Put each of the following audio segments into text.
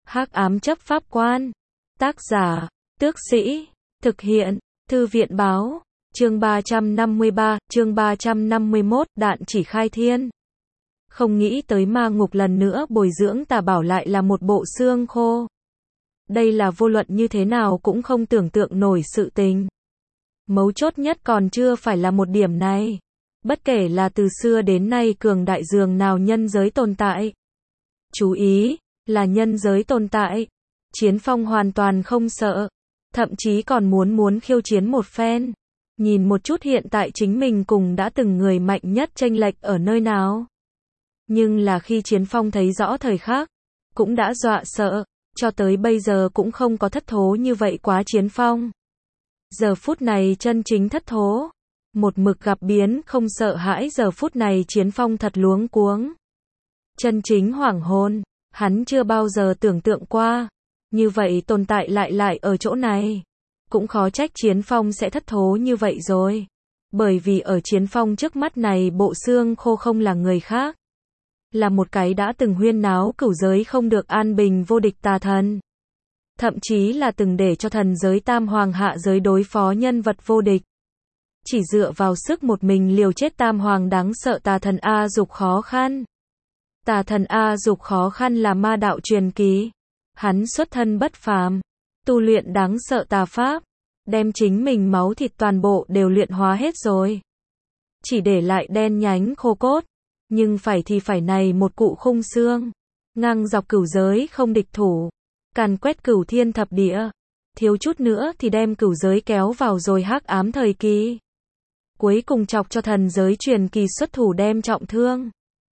Hắc ám chấp pháp quan. Tác giả, Tước Sĩ. Thực hiện, Thư viện báo. Chương 353, chương 351, đạn chỉ khai thiên. Không nghĩ tới ma ngục lần nữa bồi dưỡng Tà Bảo lại là một bộ xương khô. Đây là vô luận như thế nào cũng không tưởng tượng nổi sự tình. Mấu chốt nhất còn chưa phải là một điểm này. Bất kể là từ xưa đến nay cường đại dường nào nhân giới tồn tại. Chú ý, là nhân giới tồn tại. Chiến Phong hoàn toàn không sợ. Thậm chí còn muốn khiêu chiến một phen. Nhìn một chút hiện tại chính mình cùng đã từng người mạnh nhất chênh lệch ở nơi nào. Nhưng là khi Chiến Phong thấy rõ thời khắc, cũng đã dọa sợ, cho tới bây giờ cũng không có thất thố như vậy quá Chiến Phong. Giờ phút này chân chính thất thố, một mực gặp biến không sợ hãi, giờ phút này Chiến Phong thật luống cuống. Chân chính hoảng hồn, hắn chưa bao giờ tưởng tượng qua, như vậy tồn tại lại ở chỗ này. Cũng khó trách Chiến Phong sẽ thất thố như vậy rồi. Bởi vì ở Chiến Phong trước mắt này bộ xương khô không là người khác. Là một cái đã từng huyên náo cửu giới không được an bình vô địch tà thần. Thậm chí là từng để cho thần giới tam hoàng hạ giới đối phó nhân vật vô địch. Chỉ dựa vào sức một mình liều chết tam hoàng đáng sợ tà thần A Dục Khó Khăn. Tà thần A Dục Khó Khăn là ma đạo truyền kỳ. Hắn xuất thân bất phàm, tu luyện đáng sợ tà pháp, đem chính mình máu thịt toàn bộ đều luyện hóa hết rồi. Chỉ để lại đen nhánh khô cốt, nhưng phải thì phải này một cụ khung xương, ngang dọc cửu giới không địch thủ, càn quét cửu thiên thập địa, thiếu chút nữa thì đem cửu giới kéo vào rồi hắc ám thời kỳ. Cuối cùng chọc cho thần giới truyền kỳ xuất thủ đem trọng thương.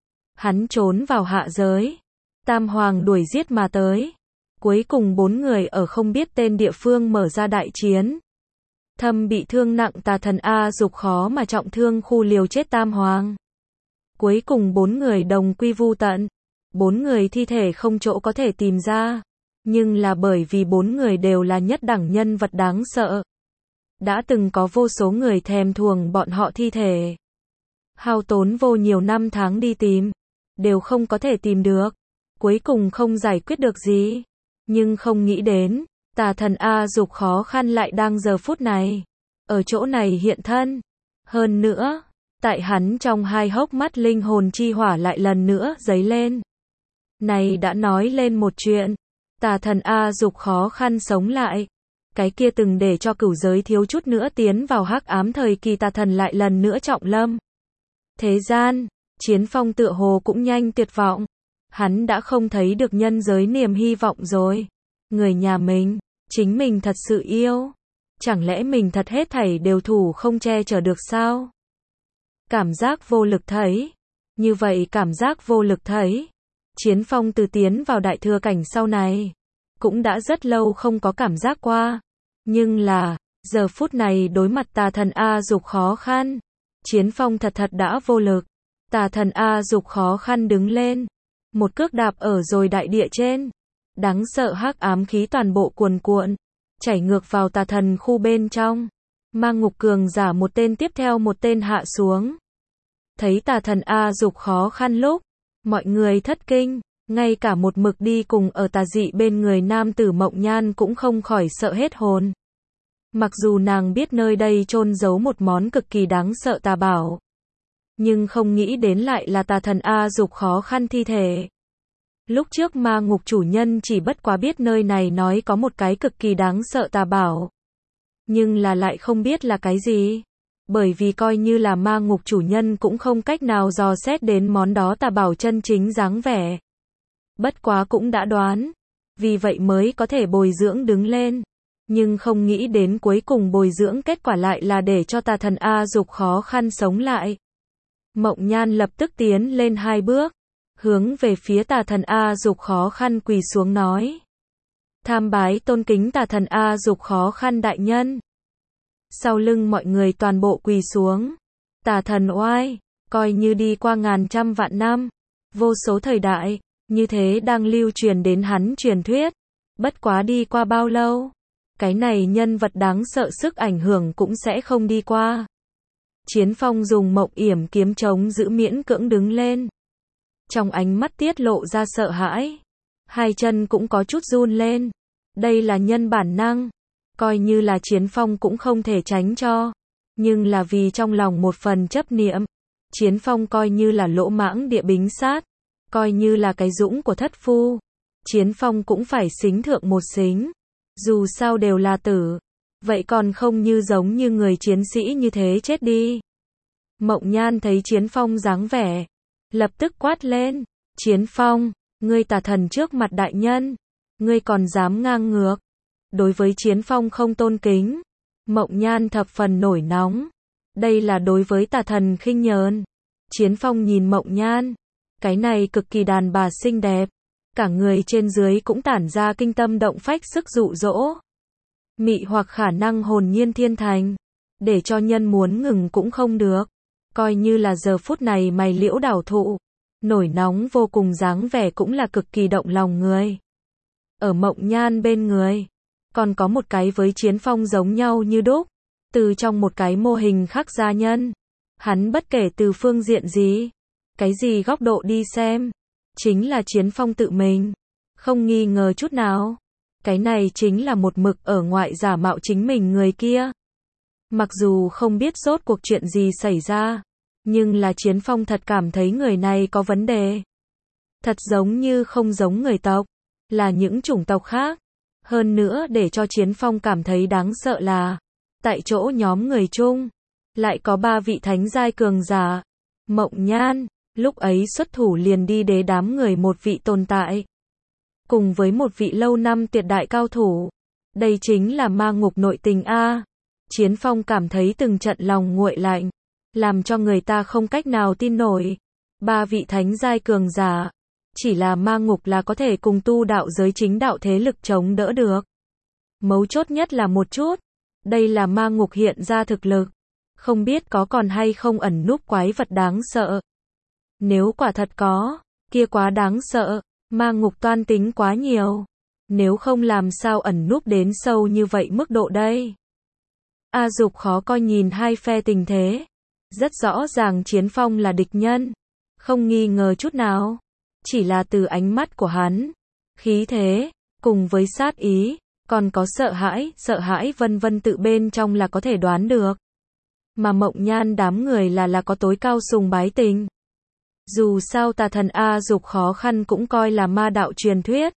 Hắn trốn vào hạ giới, tam hoàng đuổi giết mà tới. Cuối cùng 4 người ở không biết tên địa phương mở ra đại chiến. Thâm bị thương nặng tà thần A Dục khó mà trọng thương khu liều chết tam hoàng. Cuối cùng 4 người đồng quy vu tận. 4 người thi thể không chỗ có thể tìm ra. Nhưng là bởi vì 4 người đều là nhất đẳng nhân vật đáng sợ. Đã từng có vô số người thèm thuồng bọn họ thi thể. Hao tốn vô nhiều năm tháng đi tìm. Đều không có thể tìm được. Cuối cùng không giải quyết được gì. Nhưng không nghĩ đến, tà thần A Dục Khó Khăn lại đang giờ phút này, ở chỗ này hiện thân. Hơn nữa, tại hắn trong hai hốc mắt linh hồn chi hỏa lại lần nữa dấy lên. Này đã nói lên một chuyện, tà thần A Dục Khó Khăn sống lại. Cái kia từng để cho cửu giới thiếu chút nữa tiến vào hắc ám thời kỳ tà thần lại lần nữa trọng lâm. Thế gian, Chiến Phong tựa hồ cũng nhanh tuyệt vọng. Hắn đã không thấy được nhân giới niềm hy vọng rồi. Người nhà mình, chính mình thật sự yêu. Chẳng lẽ mình thật hết thảy đều thủ không che chở được sao? Cảm giác vô lực thấy. Như vậy cảm giác vô lực thấy. Chiến Phong từ tiến vào đại thừa cảnh sau này. Cũng đã rất lâu không có cảm giác qua. Nhưng là, giờ phút này đối mặt tà thần A Dục Khó Khăn. Chiến Phong thật đã vô lực. Tà thần A Dục Khó Khăn đứng lên. Một cước đạp ở rồi đại địa trên. Đáng sợ hắc ám khí toàn bộ cuồn cuộn. Chảy ngược vào tà thần khu bên trong. Ma ngục cường giả một tên tiếp theo một tên hạ xuống. Thấy tà thần A Dục Khó Khăn lúc. Mọi người thất kinh. Ngay cả một mực đi cùng ở tà dị bên người nam tử Mộng Nhan cũng không khỏi sợ hết hồn. Mặc dù nàng biết nơi đây chôn giấu một món cực kỳ đáng sợ tà bảo. Nhưng không nghĩ đến lại là tà thần A Dục Khó Khăn thi thể. Lúc trước ma ngục chủ nhân chỉ bất quá biết nơi này nói có một cái cực kỳ đáng sợ tà bảo. Nhưng là lại không biết là cái gì. Bởi vì coi như là ma ngục chủ nhân cũng không cách nào dò xét đến món đó tà bảo chân chính dáng vẻ. Bất quá cũng đã đoán. Vì vậy mới có thể bồi dưỡng đứng lên. Nhưng không nghĩ đến cuối cùng bồi dưỡng kết quả lại là để cho tà thần A Dục Khó Khăn sống lại. Mộng Nhan lập tức tiến lên 2 bước, hướng về phía tà thần A Dục Khó Khăn quỳ xuống nói. Tham bái tôn kính tà thần A Dục Khó Khăn đại nhân. Sau lưng mọi người toàn bộ quỳ xuống. Tà thần oai, coi như đi qua ngàn trăm vạn năm, vô số thời đại, như thế đang lưu truyền đến hắn truyền thuyết. Bất quá đi qua bao lâu, cái này nhân vật đáng sợ sức ảnh hưởng cũng sẽ không đi qua. Chiến Phong dùng Mộng Yểm kiếm chống giữ miễn cưỡng đứng lên. Trong ánh mắt tiết lộ ra sợ hãi. hai chân cũng có chút run lên. Đây là nhân bản năng, coi như là Chiến Phong cũng không thể tránh cho. Nhưng là vì trong lòng một phần chấp niệm, Chiến Phong coi như là lỗ mãng địa bính sát, coi như là cái dũng của thất phu, Chiến Phong cũng phải xính thượng một xính. Dù sao đều là tử, vậy còn không như giống như người chiến sĩ như thế chết đi. Mộng Nhan thấy Chiến Phong dáng vẻ, lập tức quát lên, Chiến Phong, ngươi tà thần trước mặt đại nhân, ngươi còn dám ngang ngược. Đối với Chiến Phong không tôn kính, Mộng Nhan thập phần nổi nóng. Đây là đối với tà thần khinh nhờn. Chiến Phong nhìn Mộng Nhan, cái này cực kỳ đàn bà xinh đẹp, cả người trên dưới cũng tản ra kinh tâm động phách sức dụ dỗ, mị hoặc khả năng hồn nhiên thiên thành, để cho nhân muốn ngừng cũng không được. Coi như là giờ phút này mày liễu đảo thụ, nổi nóng vô cùng dáng vẻ cũng là cực kỳ động lòng người. Ở Mộng Nhan bên người, còn có một cái với Chiến Phong giống nhau như đúc, từ trong một cái mô hình khắc gia nhân. Hắn bất kể từ phương diện gì, cái gì góc độ đi xem, chính là Chiến Phong tự mình, không nghi ngờ chút nào. Cái này chính là một mực ở ngoại giả mạo chính mình người kia. Mặc dù không biết rốt cuộc chuyện gì xảy ra, nhưng là Chiến Phong thật cảm thấy người này có vấn đề. Thật giống như không giống người tộc, là những chủng tộc khác. Hơn nữa để cho Chiến Phong cảm thấy đáng sợ là, tại chỗ nhóm người chung, lại có 3 vị thánh giai cường giả. Mộng Nhan, lúc ấy xuất thủ liền đi đế đám người một vị tồn tại. Cùng với một vị lâu năm tuyệt đại cao thủ. Đây chính là ma ngục nội tình A. Chiến Phong cảm thấy từng trận lòng nguội lạnh, làm cho người ta không cách nào tin nổi. 3 vị thánh giai cường giả, chỉ là ma ngục là có thể cùng tu đạo giới chính đạo thế lực chống đỡ được. Mấu chốt nhất là một chút, đây là ma ngục hiện ra thực lực, không biết có còn hay không ẩn núp quái vật đáng sợ. Nếu quả thật có, kia quá đáng sợ, ma ngục toan tính quá nhiều. Nếu không làm sao ẩn núp đến sâu như vậy mức độ đây. A Dục khó coi nhìn hai phe tình thế. Rất rõ ràng Chiến Phong là địch nhân, không nghi ngờ chút nào. Chỉ là từ ánh mắt của hắn, khí thế, cùng với sát ý, còn có sợ hãi vân vân tự bên trong là có thể đoán được. Mà Mộng Nhan đám người là có tối cao sùng bái tình. Dù sao tà thần A Dục khó khăn cũng coi là ma đạo truyền thuyết.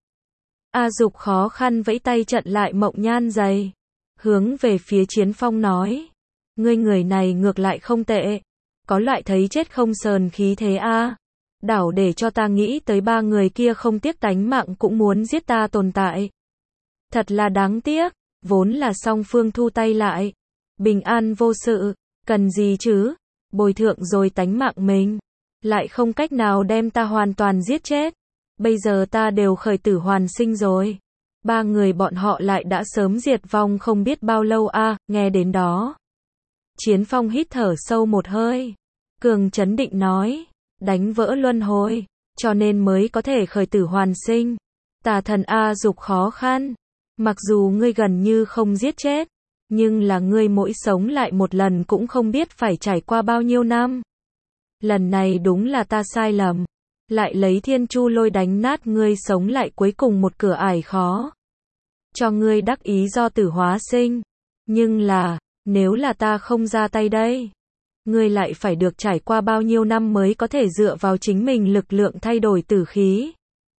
A Dục khó khăn vẫy tay chặn lại Mộng Nhan giày, hướng về phía Chiến Phong nói, ngươi người này ngược lại không tệ, có loại thấy chết không sờn khí thế a. Đảo để cho ta nghĩ tới 3 người kia không tiếc tánh mạng cũng muốn giết ta tồn tại. Thật là đáng tiếc, vốn là song phương thu tay lại, bình an vô sự, cần gì chứ, bồi thượng rồi tánh mạng mình, lại không cách nào đem ta hoàn toàn giết chết. Bây giờ ta đều khởi tử hoàn sinh rồi. 3 người bọn họ lại đã sớm diệt vong không biết bao lâu a. Nghe đến đó, Chiến Phong hít thở sâu một hơi, cường trấn định nói, đánh vỡ luân hồi, cho nên mới có thể khởi tử hoàn sinh. Tà thần A Dục khó khăn, mặc dù ngươi gần như không giết chết, nhưng là ngươi mỗi sống lại một lần cũng không biết phải trải qua bao nhiêu năm. Lần này đúng là ta sai lầm, lại lấy thiên chu lôi đánh nát ngươi sống lại cuối cùng một cửa ải khó. Cho ngươi đắc ý do tử hóa sinh, nhưng là, nếu là ta không ra tay đây, ngươi lại phải được trải qua bao nhiêu năm mới có thể dựa vào chính mình lực lượng thay đổi tử khí.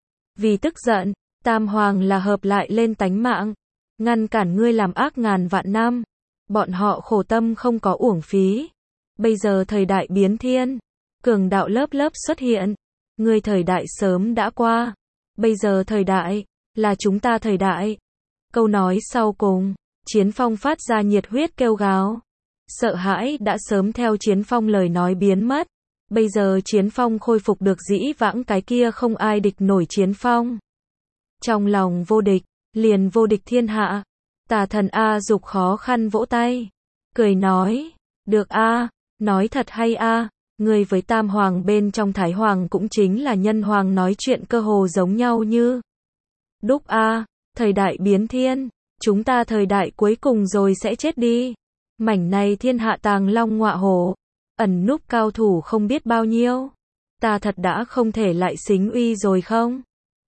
Vì tức giận, Tam Hoàng là hợp lại lên tánh mạng, ngăn cản ngươi làm ác ngàn vạn năm. Bọn họ khổ tâm không có uổng phí. Bây giờ thời đại biến thiên, cường đạo lớp lớp xuất hiện, ngươi thời đại sớm đã qua. Bây giờ thời đại, là chúng ta thời đại. Câu nói sau cùng, Chiến Phong phát ra nhiệt huyết kêu gào. Sợ hãi đã sớm theo Chiến Phong lời nói biến mất. Bây giờ Chiến Phong khôi phục được dĩ vãng cái kia không ai địch nổi Chiến Phong. Trong lòng vô địch, liền vô địch thiên hạ. Tà thần A Dục khó khăn vỗ tay, cười nói, được a, nói thật hay a, người với Tam Hoàng bên trong Thái Hoàng cũng chính là Nhân Hoàng nói chuyện cơ hồ giống nhau như đúc a. Thời đại biến thiên, chúng ta thời đại cuối cùng rồi sẽ chết đi. Mảnh này thiên hạ tàng long ngọa hổ, ẩn núp cao thủ không biết bao nhiêu. Ta thật đã không thể lại xính uy rồi không?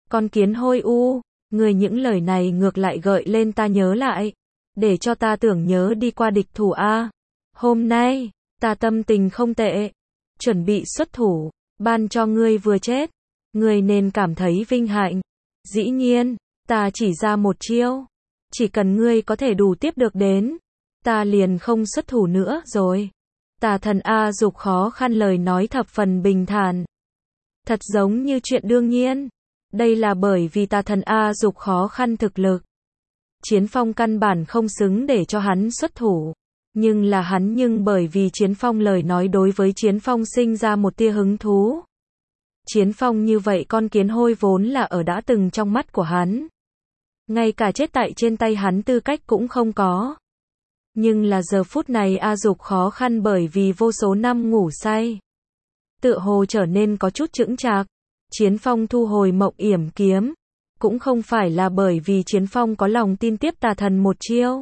Con kiến hôi u, người những lời này ngược lại gợi lên ta nhớ lại, để cho ta tưởng nhớ đi qua địch thủ a. Hôm nay, ta tâm tình không tệ, chuẩn bị xuất thủ, ban cho ngươi vừa chết, ngươi nên cảm thấy vinh hạnh. Dĩ nhiên, ta chỉ ra một chiêu, chỉ cần ngươi có thể đủ tiếp được đến, ta liền không xuất thủ nữa rồi. Tà thần A Dục khó khăn lời nói thập phần bình thản, thật giống như chuyện đương nhiên. Đây là bởi vì tà thần A Dục khó khăn thực lực. Chiến Phong căn bản không xứng để cho hắn xuất thủ. Nhưng là hắn bởi vì Chiến Phong lời nói đối với Chiến Phong sinh ra một tia hứng thú. Chiến Phong như vậy con kiến hôi vốn là ở đã từng trong mắt của hắn. Ngay cả chết tại trên tay hắn tư cách cũng không có. Nhưng là giờ phút này A Dục khó khăn bởi vì vô số năm ngủ say, tựa hồ trở nên có chút chững chạc. Chiến Phong thu hồi Mộng Yểm kiếm, cũng không phải là bởi vì Chiến Phong có lòng tin tiếp tà thần một chiêu,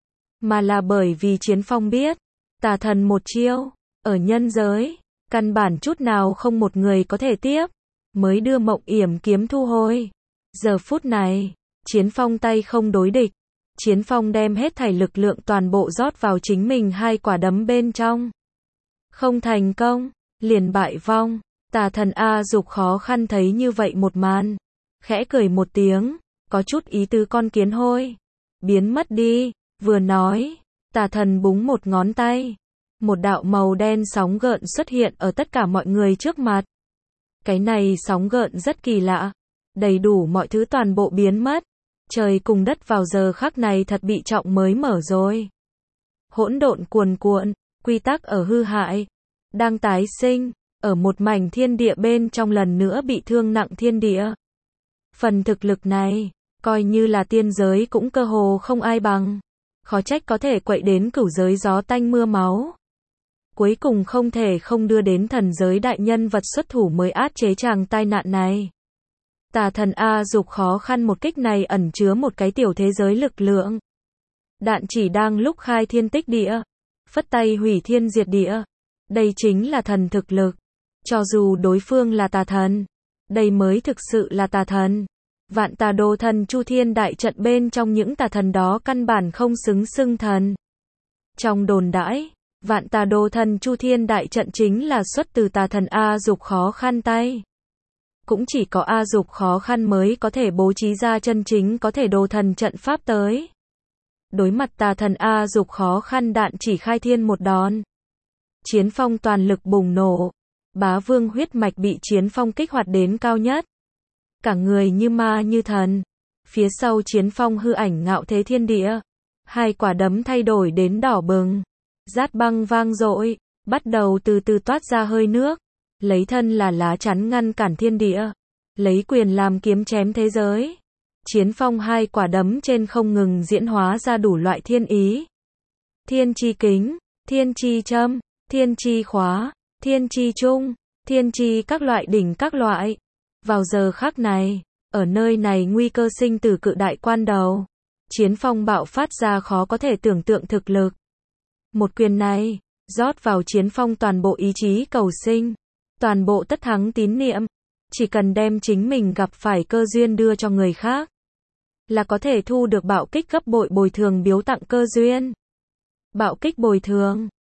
mà là bởi vì Chiến Phong biết, tà thần một chiêu, ở nhân giới, căn bản chút nào không một người có thể tiếp, mới đưa Mộng Yểm kiếm thu hồi. Giờ phút này, Chiến Phong tay không đối địch, Chiến Phong đem hết thảy lực lượng toàn bộ rót vào chính mình hai quả đấm bên trong. Không thành công, liền bại vong. Tà thần A Dục khó khăn thấy như vậy một màn, khẽ cười một tiếng, có chút ý tứ con kiến hôi, biến mất đi. Vừa nói, tà thần búng một ngón tay, một đạo màu đen sóng gợn xuất hiện ở tất cả mọi người trước mặt. Cái này sóng gợn rất kỳ lạ, đầy đủ mọi thứ toàn bộ biến mất. Trời cùng đất vào giờ khắc này thật bị trọng mới mở rồi. Hỗn độn cuồn cuộn, quy tắc ở hư hại, đang tái sinh, ở một mảnh thiên địa bên trong lần nữa bị thương nặng thiên địa. Phần thực lực này, coi như là tiên giới cũng cơ hồ không ai bằng. Khó trách có thể quậy đến cửu giới gió tanh mưa máu. Cuối cùng không thể không đưa đến thần giới đại nhân vật xuất thủ mới át chế chàng tai nạn này. Tà thần A Dục khó khăn một kích này ẩn chứa một cái tiểu thế giới lực lượng. Đạn chỉ đang lúc khai thiên tích địa, phất tay hủy thiên diệt địa. Đây chính là thần thực lực. Cho dù đối phương là tà thần, đây mới thực sự là tà thần. Vạn tà đồ thần Chu Thiên đại trận bên trong những tà thần đó căn bản không xứng xưng thần. Trong đồn đãi, vạn tà đồ thần Chu Thiên đại trận chính là xuất từ tà thần A Dục khó khăn tay. Cũng chỉ có A Dục khó khăn mới có thể bố trí ra chân chính có thể đồ thần trận pháp tới. Đối mặt tà thần A Dục khó khăn đạn chỉ khai thiên một đòn. Chiến Phong toàn lực bùng nổ. Bá Vương huyết mạch bị Chiến Phong kích hoạt đến cao nhất. Cả người như ma như thần. Phía sau Chiến Phong hư ảnh ngạo thế thiên địa. Hai quả đấm thay đổi đến đỏ bừng. Rát băng vang dội, bắt đầu từ từ toát ra hơi nước. Lấy thân là lá chắn ngăn cản thiên địa. Lấy quyền làm kiếm chém thế giới. Chiến Phong hai quả đấm trên không ngừng diễn hóa ra đủ loại thiên ý. Thiên chi kính, thiên chi châm, thiên chi khóa, thiên chi trung, thiên chi các loại đỉnh các loại. Vào giờ khắc này, ở nơi này nguy cơ sinh tử cự đại quan đầu, Chiến Phong bạo phát ra khó có thể tưởng tượng thực lực. Một quyền này, rót vào Chiến Phong toàn bộ ý chí cầu sinh, toàn bộ tất thắng tín niệm, chỉ cần đem chính mình gặp phải cơ duyên đưa cho người khác, là có thể thu được bạo kích gấp bội bồi thường biếu tặng cơ duyên. Bạo kích bồi thường,